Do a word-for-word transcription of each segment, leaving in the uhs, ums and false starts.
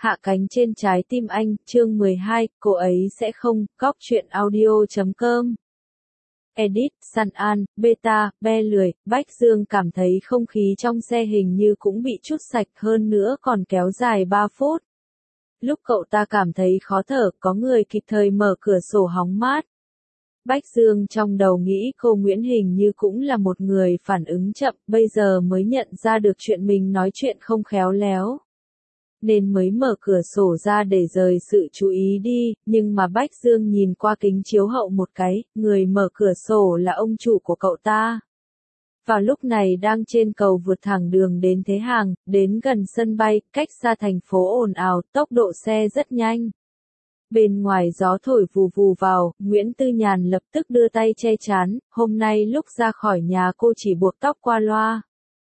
Hạ cánh trên trái tim anh, chương mười hai, cô ấy sẽ không, góc truyện audio chấm com. Edit, San An, Beta, Be lười, Bách Dương cảm thấy không khí trong xe hình như cũng bị chút sạch hơn nữa còn kéo dài ba phút. Lúc cậu ta cảm thấy khó thở, có người kịp thời mở cửa sổ hóng mát. Bách Dương trong đầu nghĩ cô Nguyễn hình như cũng là một người phản ứng chậm, bây giờ mới nhận ra được chuyện mình nói chuyện không khéo léo. Nên mới mở cửa sổ ra để rời sự chú ý đi, nhưng mà Bách Dương nhìn qua kính chiếu hậu một cái, người mở cửa sổ là ông chủ của cậu ta. Vào lúc này đang trên cầu vượt thẳng đường đến Thế Hàng, đến gần sân bay, cách xa thành phố ồn ào, tốc độ xe rất nhanh. Bên ngoài gió thổi vù vù vào, Nguyễn Tư Nhàn lập tức đưa tay che chắn, hôm nay lúc ra khỏi nhà cô chỉ buộc tóc qua loa.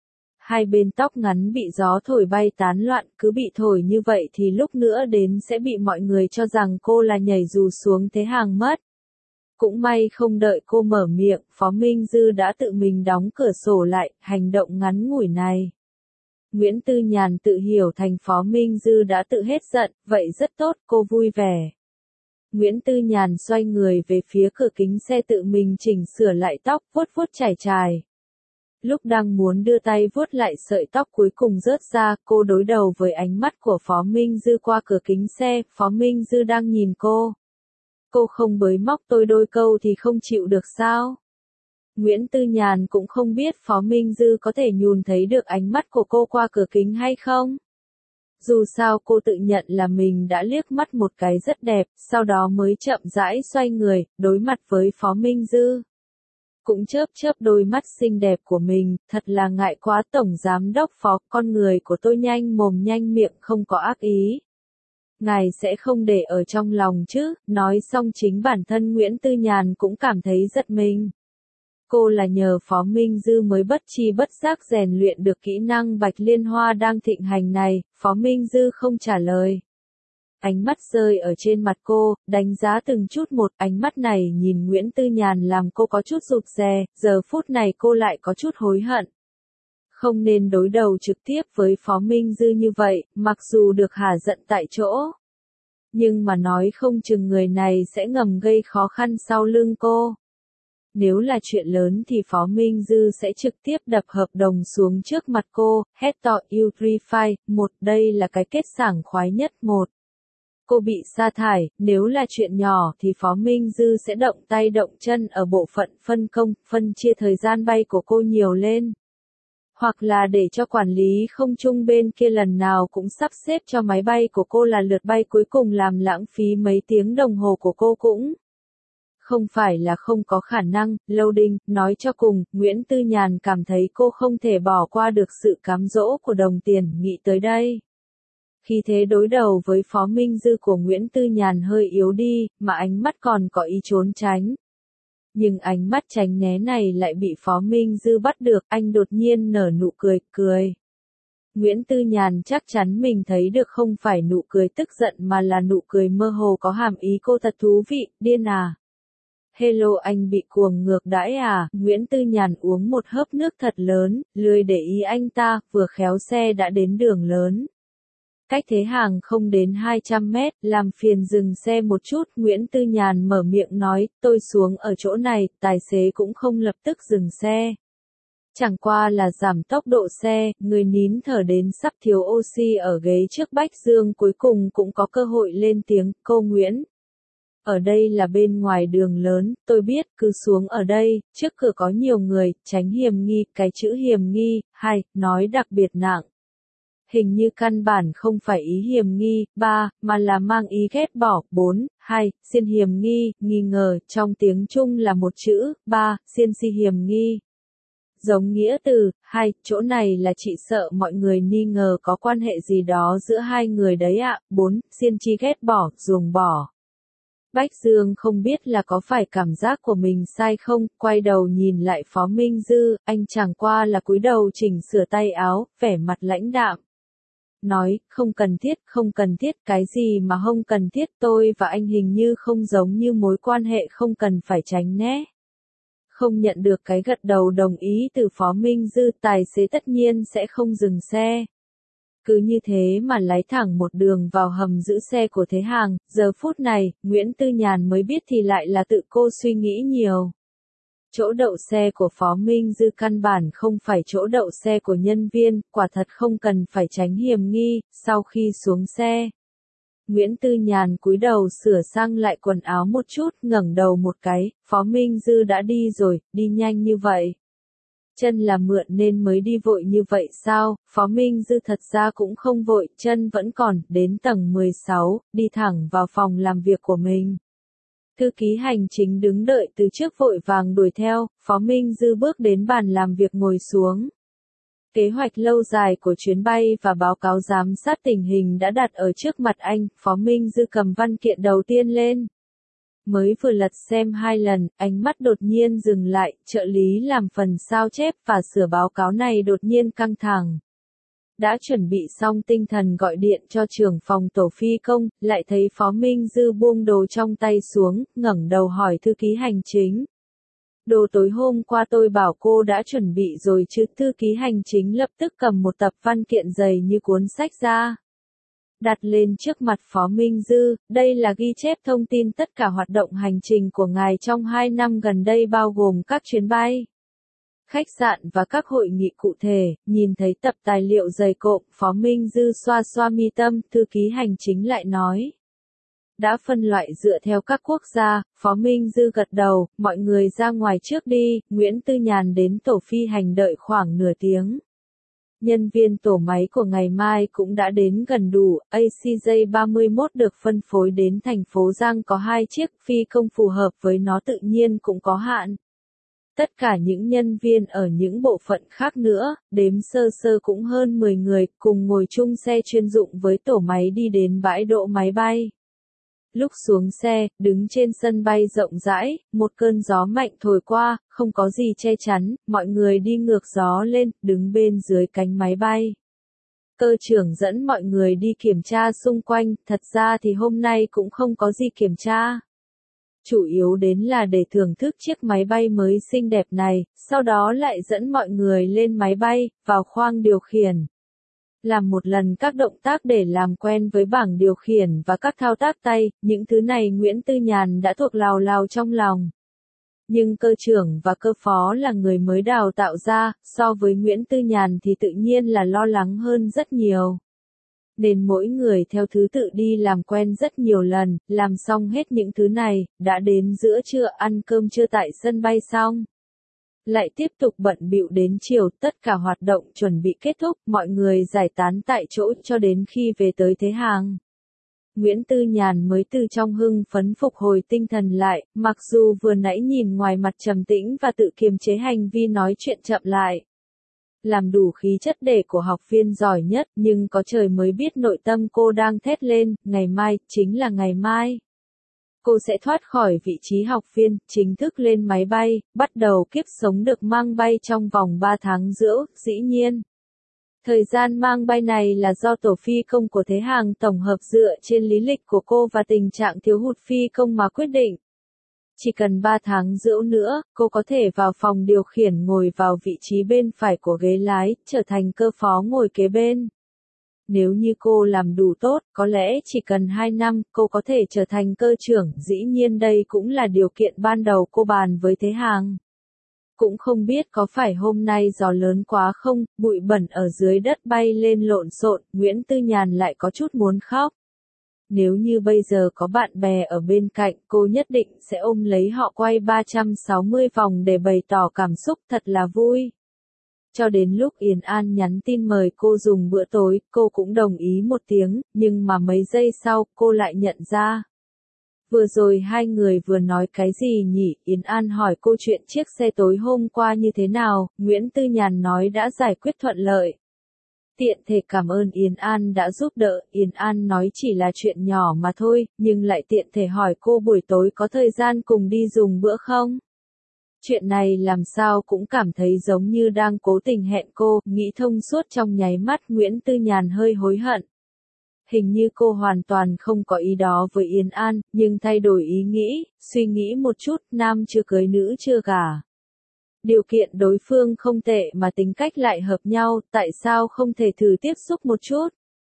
Hai bên tóc ngắn bị gió thổi bay tán loạn, cứ bị thổi như vậy thì lúc nữa đến sẽ bị mọi người cho rằng cô là nhảy dù xuống Thế Hàng mất. Cũng may không đợi cô mở miệng, Phó Minh Dư đã tự mình đóng cửa sổ lại, hành động ngắn ngủi này. Nguyễn Tư Nhàn tự hiểu thành Phó Minh Dư đã tự hết giận, vậy rất tốt, cô vui vẻ. Nguyễn Tư Nhàn xoay người về phía cửa kính xe tự mình chỉnh sửa lại tóc, vuốt vuốt chải chải. Lúc đang muốn đưa tay vuốt lại sợi tóc cuối cùng rớt ra, cô đối đầu với ánh mắt của Phó Minh Dư qua cửa kính xe, Phó Minh Dư đang nhìn cô. Cô không bới móc tôi đôi câu thì không chịu được sao? Nguyễn Tư Nhàn cũng không biết Phó Minh Dư có thể nhùn thấy được ánh mắt của cô qua cửa kính hay không. Dù sao cô tự nhận là mình đã liếc mắt một cái rất đẹp, sau đó mới chậm rãi xoay người, đối mặt với Phó Minh Dư. Cũng chớp chớp đôi mắt xinh đẹp của mình, thật là ngại quá Tổng Giám Đốc Phó, con người của tôi nhanh mồm nhanh miệng không có ác ý. Ngài sẽ không để ở trong lòng chứ, nói xong chính bản thân Nguyễn Tư Nhàn cũng cảm thấy giật mình. Cô là nhờ Phó Minh Dư mới bất chi bất giác rèn luyện được kỹ năng bạch liên hoa đang thịnh hành này, Phó Minh Dư không trả lời. Ánh mắt rơi ở trên mặt cô, đánh giá từng chút một, ánh mắt này nhìn Nguyễn Tư Nhàn làm cô có chút rụt rè, giờ phút này cô lại có chút hối hận. Không nên đối đầu trực tiếp với Phó Minh Dư như vậy, mặc dù được hả giận tại chỗ. Nhưng mà nói không chừng người này sẽ ngầm gây khó khăn sau lưng cô. Nếu là chuyện lớn thì Phó Minh Dư sẽ trực tiếp đập hợp đồng xuống trước mặt cô, hét to you three five, một, đây là cái kết sảng khoái nhất một. Cô bị sa thải, nếu là chuyện nhỏ thì Phó Minh Dư sẽ động tay động chân ở bộ phận phân công, phân chia thời gian bay của cô nhiều lên. Hoặc là để cho quản lý không trung bên kia lần nào cũng sắp xếp cho máy bay của cô là lượt bay cuối cùng làm lãng phí mấy tiếng đồng hồ của cô cũng. Không phải là không có khả năng, loading, nói cho cùng, Nguyễn Tư Nhàn cảm thấy cô không thể bỏ qua được sự cám dỗ của đồng tiền, nghĩ tới đây. Khi thế đối đầu với Phó Minh Dư của Nguyễn Tư Nhàn hơi yếu đi, mà ánh mắt còn có ý trốn tránh. Nhưng ánh mắt tránh né này lại bị Phó Minh Dư bắt được, anh đột nhiên nở nụ cười, cười. Nguyễn Tư Nhàn chắc chắn mình thấy được không phải nụ cười tức giận mà là nụ cười mơ hồ có hàm ý cô thật thú vị, điên à. Hello anh bị cuồng ngược đãi à, Nguyễn Tư Nhàn uống một hớp nước thật lớn, lười để ý anh ta, vừa khéo xe đã đến đường lớn. Cách Thế Hàng không đến hai trăm mét, làm phiền dừng xe một chút, Nguyễn Tư Nhàn mở miệng nói, tôi xuống ở chỗ này, tài xế cũng không lập tức dừng xe. Chẳng qua là giảm tốc độ xe, người nín thở đến sắp thiếu oxy ở ghế trước Bách Dương cuối cùng cũng có cơ hội lên tiếng, cô Nguyễn. Ở đây là bên ngoài đường lớn, tôi biết, cứ xuống ở đây, trước cửa có nhiều người, tránh hiểm nghi, cái chữ hiểm nghi, hai, nói đặc biệt nặng. Hình như căn bản không phải ý hiểm nghi, ba, mà là mang ý ghét bỏ, bốn, hai, xiên hiểm nghi, nghi ngờ, trong tiếng Trung là một chữ, ba, xiên si hiểm nghi. Giống nghĩa từ, hai, chỗ này là chị sợ mọi người nghi ngờ có quan hệ gì đó giữa hai người đấy ạ, bốn, xiên chi ghét bỏ, ruồng bỏ. Bách Dương không biết là có phải cảm giác của mình sai không, quay đầu nhìn lại Phó Minh Dư, anh chẳng qua là cúi đầu chỉnh sửa tay áo, vẻ mặt lãnh đạm. Nói, không cần thiết, không cần thiết, cái gì mà không cần thiết, tôi và anh hình như không giống như mối quan hệ không cần phải tránh né. Không nhận được cái gật đầu đồng ý từ Phó Minh Dư, tài xế tất nhiên sẽ không dừng xe. Cứ như thế mà lái thẳng một đường vào hầm giữ xe của Thế Hàng, giờ phút này, Nguyễn Tư Nhàn mới biết thì lại là tự cô suy nghĩ nhiều. Chỗ đậu xe của Phó Minh Dư căn bản không phải chỗ đậu xe của nhân viên, quả thật không cần phải tránh hiểm nghi. Sau khi xuống xe, Nguyễn Tư Nhàn cúi đầu sửa sang lại quần áo một chút, ngẩng đầu một cái, Phó Minh Dư đã đi rồi, đi nhanh như vậy. Chân là mượn nên mới đi vội như vậy sao? Phó Minh Dư thật ra cũng không vội, chân vẫn còn, đến tầng mười sáu, đi thẳng vào phòng làm việc của mình. Thư ký hành chính đứng đợi từ trước vội vàng đuổi theo, Phó Minh Dư bước đến bàn làm việc ngồi xuống. Kế hoạch lâu dài của chuyến bay và báo cáo giám sát tình hình đã đặt ở trước mặt anh, Phó Minh Dư cầm văn kiện đầu tiên lên. Mới vừa lật xem hai lần, ánh mắt đột nhiên dừng lại, trợ lý làm phần sao chép và sửa báo cáo này đột nhiên căng thẳng. Đã chuẩn bị xong tinh thần gọi điện cho trưởng phòng tổ phi công, lại thấy Phó Minh Dư buông đồ trong tay xuống, ngẩng đầu hỏi thư ký hành chính. Đồ tối hôm qua tôi bảo cô đã chuẩn bị rồi chứ? Thư ký hành chính lập tức cầm một tập văn kiện dày như cuốn sách ra. Đặt lên trước mặt Phó Minh Dư, đây là ghi chép thông tin tất cả hoạt động hành trình của ngài trong hai năm gần đây bao gồm các chuyến bay, khách sạn và các hội nghị cụ thể. Nhìn thấy tập tài liệu dày cộm, Phó Minh Dư xoa xoa mi tâm, thư ký hành chính lại nói. Đã phân loại dựa theo các quốc gia. Phó Minh Dư gật đầu, mọi người ra ngoài trước đi. Nguyễn Tư Nhàn đến tổ phi hành đợi khoảng nửa tiếng. Nhân viên tổ máy của ngày mai cũng đã đến gần đủ, A C J ba mươi mốt được phân phối đến thành phố Giang có hai chiếc, phi công phù hợp với nó tự nhiên cũng có hạn. Tất cả những nhân viên ở những bộ phận khác nữa, đếm sơ sơ cũng hơn mười người, cùng ngồi chung xe chuyên dụng với tổ máy đi đến bãi đỗ máy bay. Lúc xuống xe, đứng trên sân bay rộng rãi, một cơn gió mạnh thổi qua, không có gì che chắn, mọi người đi ngược gió lên, đứng bên dưới cánh máy bay. Cơ trưởng dẫn mọi người đi kiểm tra xung quanh, thật ra thì hôm nay cũng không có gì kiểm tra. Chủ yếu đến là để thưởng thức chiếc máy bay mới xinh đẹp này, sau đó lại dẫn mọi người lên máy bay, vào khoang điều khiển. Làm một lần các động tác để làm quen với bảng điều khiển và các thao tác tay, những thứ này Nguyễn Tư Nhàn đã thuộc lào lào trong lòng. Nhưng cơ trưởng và cơ phó là người mới đào tạo ra, so với Nguyễn Tư Nhàn thì tự nhiên là lo lắng hơn rất nhiều. Nên mỗi người theo thứ tự đi làm quen rất nhiều lần, làm xong hết những thứ này, đã đến giữa trưa ăn cơm trưa tại sân bay xong. Lại tiếp tục bận bịu đến chiều, tất cả hoạt động chuẩn bị kết thúc, mọi người giải tán tại chỗ cho đến khi về tới Thế Hàng. Nguyễn Tư Nhàn mới từ trong hưng phấn phục hồi tinh thần lại, mặc dù vừa nãy nhìn ngoài mặt trầm tĩnh và tự kiềm chế hành vi nói chuyện chậm lại. Làm đủ khí chất để của học viên giỏi nhất, nhưng có trời mới biết nội tâm cô đang thét lên, ngày mai, chính là ngày mai. Cô sẽ thoát khỏi vị trí học viên, chính thức lên máy bay, bắt đầu kiếp sống được mang bay trong vòng ba tháng rưỡi, dĩ nhiên. Thời gian mang bay này là do tổ phi công của Thế Hàng tổng hợp dựa trên lý lịch của cô và tình trạng thiếu hụt phi công mà quyết định. Chỉ cần ba tháng rưỡi nữa, cô có thể vào phòng điều khiển ngồi vào vị trí bên phải của ghế lái, trở thành cơ phó ngồi kế bên. Nếu như cô làm đủ tốt, có lẽ chỉ cần hai năm, cô có thể trở thành cơ trưởng, dĩ nhiên đây cũng là điều kiện ban đầu cô bàn với Thế Hàng. Cũng không biết có phải hôm nay gió lớn quá không, bụi bẩn ở dưới đất bay lên lộn xộn, Nguyễn Tư Nhàn lại có chút muốn khóc. Nếu như bây giờ có bạn bè ở bên cạnh, cô nhất định sẽ ôm lấy họ quay ba trăm sáu mươi vòng để bày tỏ cảm xúc, thật là vui. Cho đến lúc Yến An nhắn tin mời cô dùng bữa tối, cô cũng đồng ý một tiếng, nhưng mà mấy giây sau, cô lại nhận ra. Vừa rồi hai người vừa nói cái gì nhỉ? Yến An hỏi cô chuyện chiếc xe tối hôm qua như thế nào, Nguyễn Tư Nhàn nói đã giải quyết thuận lợi. Tiện thể cảm ơn Yến An đã giúp đỡ, Yến An nói chỉ là chuyện nhỏ mà thôi, nhưng lại tiện thể hỏi cô buổi tối có thời gian cùng đi dùng bữa không? Chuyện này làm sao cũng cảm thấy giống như đang cố tình hẹn cô, nghĩ thông suốt trong nháy mắt Nguyễn Tư Nhàn hơi hối hận. Hình như cô hoàn toàn không có ý đó với Yến An, nhưng thay đổi ý nghĩ, suy nghĩ một chút, nam chưa cưới nữ chưa gả. Điều kiện đối phương không tệ mà tính cách lại hợp nhau, tại sao không thể thử tiếp xúc một chút?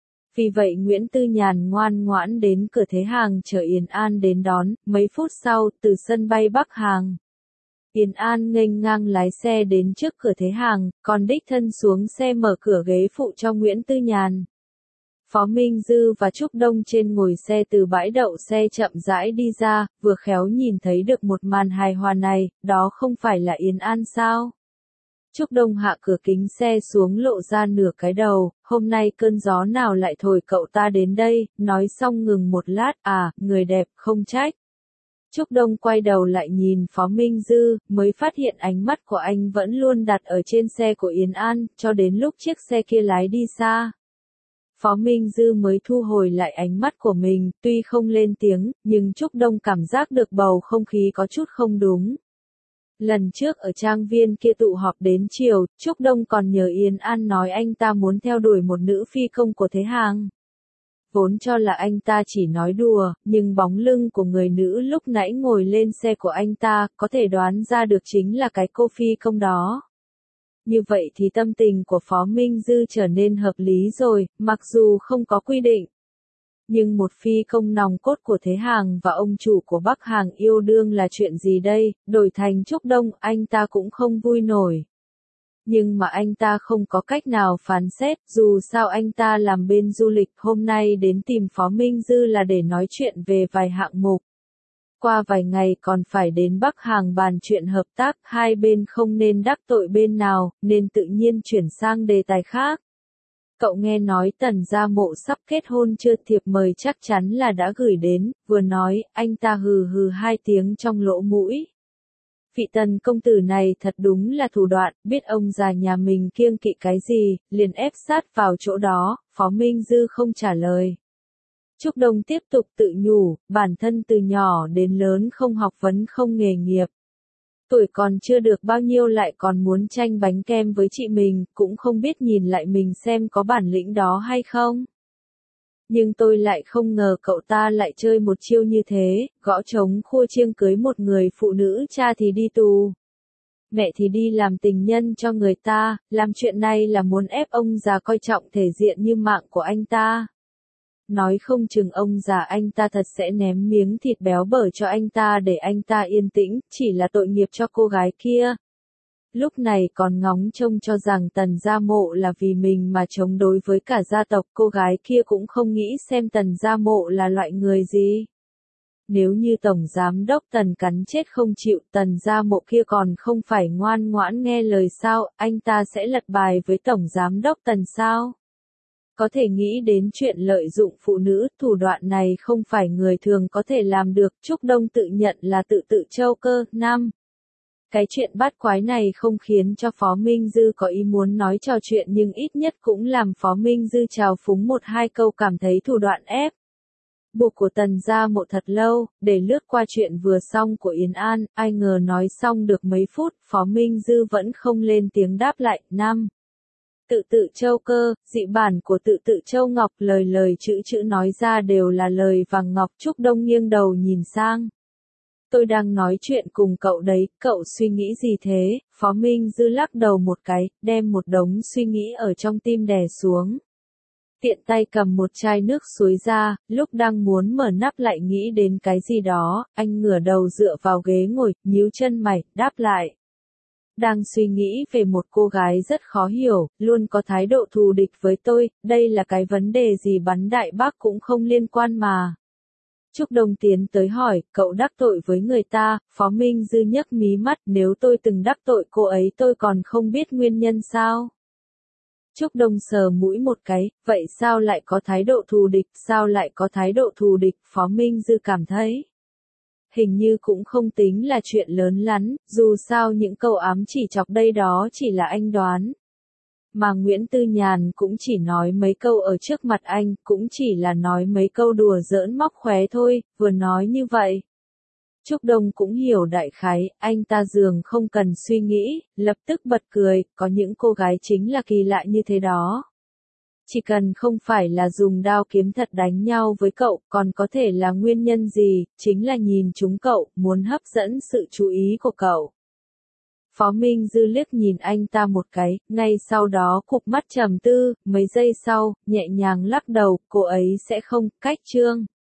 Vì vậy Nguyễn Tư Nhàn ngoan ngoãn đến cửa Thế Hàng chờ Yến An đến đón, mấy phút sau, từ sân bay Bắc Hàng. Yến An nghênh ngang lái xe đến trước cửa Thế Hàng, còn đích thân xuống xe mở cửa ghế phụ cho Nguyễn Tư Nhàn. Phó Minh Dư và Trúc Đông trên ngồi xe từ bãi đậu xe chậm rãi đi ra, vừa khéo nhìn thấy được một màn hài hòa này, đó không phải là Yến An sao? Trúc Đông hạ cửa kính xe xuống lộ ra nửa cái đầu, hôm nay cơn gió nào lại thổi cậu ta đến đây, nói xong ngừng một lát, à, người đẹp, không trách. Trúc Đông quay đầu lại nhìn Phó Minh Dư, mới phát hiện ánh mắt của anh vẫn luôn đặt ở trên xe của Yến An, cho đến lúc chiếc xe kia lái đi xa. Phó Minh Dư mới thu hồi lại ánh mắt của mình, tuy không lên tiếng, nhưng Trúc Đông cảm giác được bầu không khí có chút không đúng. Lần trước ở trang viên kia tụ họp đến chiều, Trúc Đông còn nhờ Yến An nói anh ta muốn theo đuổi một nữ phi công của Thế Hàng. Vốn cho là anh ta chỉ nói đùa, nhưng bóng lưng của người nữ lúc nãy ngồi lên xe của anh ta, có thể đoán ra được chính là cái cô phi công đó. Như vậy thì tâm tình của Phó Minh Dư trở nên hợp lý rồi, mặc dù không có quy định. Nhưng một phi công nòng cốt của Thế Hàng và ông chủ của Bắc Hàng yêu đương là chuyện gì đây, đổi thành Trúc Đông anh ta cũng không vui nổi. Nhưng mà anh ta không có cách nào phán xét, dù sao anh ta làm bên du lịch hôm nay đến tìm Phó Minh Dư là để nói chuyện về vài hạng mục. Qua vài ngày còn phải đến Bắc Hàng bàn chuyện hợp tác, hai bên không nên đắc tội bên nào, nên tự nhiên chuyển sang đề tài khác. Cậu nghe nói Tần Gia Mộ sắp kết hôn chưa, thiệp mời chắc chắn là đã gửi đến, vừa nói, anh ta hừ hừ hai tiếng trong lỗ mũi. Vị Tần công tử này thật đúng là thủ đoạn, biết ông già nhà mình kiêng kỵ cái gì, liền ép sát vào chỗ đó, Phó Minh Dư không trả lời. Trúc Đông tiếp tục tự nhủ, bản thân từ nhỏ đến lớn không học vấn không nghề nghiệp. Tuổi còn chưa được bao nhiêu lại còn muốn tranh bánh kem với chị mình, cũng không biết nhìn lại mình xem có bản lĩnh đó hay không. Nhưng tôi lại không ngờ cậu ta lại chơi một chiêu như thế, gõ trống khua chiêng cưới một người phụ nữ, cha thì đi tù. Mẹ thì đi làm tình nhân cho người ta, làm chuyện này là muốn ép ông già coi trọng thể diện như mạng của anh ta. Nói không chừng ông già anh ta thật sẽ ném miếng thịt béo bở cho anh ta để anh ta yên tĩnh, chỉ là tội nghiệp cho cô gái kia. Lúc này còn ngóng trông cho rằng Tần Gia Mộ là vì mình mà chống đối với cả gia tộc, cô gái kia cũng không nghĩ xem Tần Gia Mộ là loại người gì. Nếu như Tổng Giám Đốc Tần cắn chết không chịu, Tần Gia Mộ kia còn không phải ngoan ngoãn nghe lời sao, anh ta sẽ lật bài với Tổng Giám Đốc Tần sao? Có thể nghĩ đến chuyện lợi dụng phụ nữ, thủ đoạn này không phải người thường có thể làm được, Trúc Đông tự nhận là tự tự châu cơ. Năm. Cái chuyện bát quái này không khiến cho Phó Minh Dư có ý muốn nói trò chuyện nhưng ít nhất cũng làm Phó Minh Dư trào phúng một hai câu cảm thấy thủ đoạn ép buộc của Tần Gia Mộ thật lâu, để lướt qua chuyện vừa xong của Yến An, ai ngờ nói xong được mấy phút, Phó Minh Dư vẫn không lên tiếng đáp lại. Năm. Tự tự châu cơ, dị bản của tự tự châu ngọc, lời lời chữ chữ nói ra đều là lời vàng ngọc. Trúc Đông nghiêng đầu nhìn sang. Tôi đang nói chuyện cùng cậu đấy, cậu suy nghĩ gì thế? Phó Minh Dư lắc đầu một cái, đem một đống suy nghĩ ở trong tim đè xuống. Tiện tay cầm một chai nước suối ra, lúc đang muốn mở nắp lại nghĩ đến cái gì đó, anh ngửa đầu dựa vào ghế ngồi, nhíu chân mày, đáp lại. Đang suy nghĩ về một cô gái rất khó hiểu, luôn có thái độ thù địch với tôi, đây là cái vấn đề gì bắn đại bác cũng không liên quan mà. Trúc Đông tiến tới hỏi, cậu đắc tội với người ta, Phó Minh Dư nhấc mí mắt, nếu tôi từng đắc tội cô ấy tôi còn không biết nguyên nhân sao? Trúc Đông sờ mũi một cái, vậy sao lại có thái độ thù địch, sao lại có thái độ thù địch, Phó Minh Dư cảm thấy. Hình như cũng không tính là chuyện lớn lắm, dù sao những câu ám chỉ chọc đây đó chỉ là anh đoán. Mà Nguyễn Tư Nhàn cũng chỉ nói mấy câu ở trước mặt anh, cũng chỉ là nói mấy câu đùa giỡn móc khóe thôi, vừa nói như vậy. Trúc Đông cũng hiểu đại khái, anh ta dường không cần suy nghĩ, lập tức bật cười, có những cô gái chính là kỳ lạ như thế đó. Chỉ cần không phải là dùng đao kiếm thật đánh nhau với cậu, còn có thể là nguyên nhân gì, chính là nhìn chúng cậu, muốn hấp dẫn sự chú ý của cậu. Phó Minh Dư liếc nhìn anh ta một cái, ngay sau đó cụp mắt trầm tư, mấy giây sau, nhẹ nhàng lắc đầu, cô ấy sẽ không, cách Trương.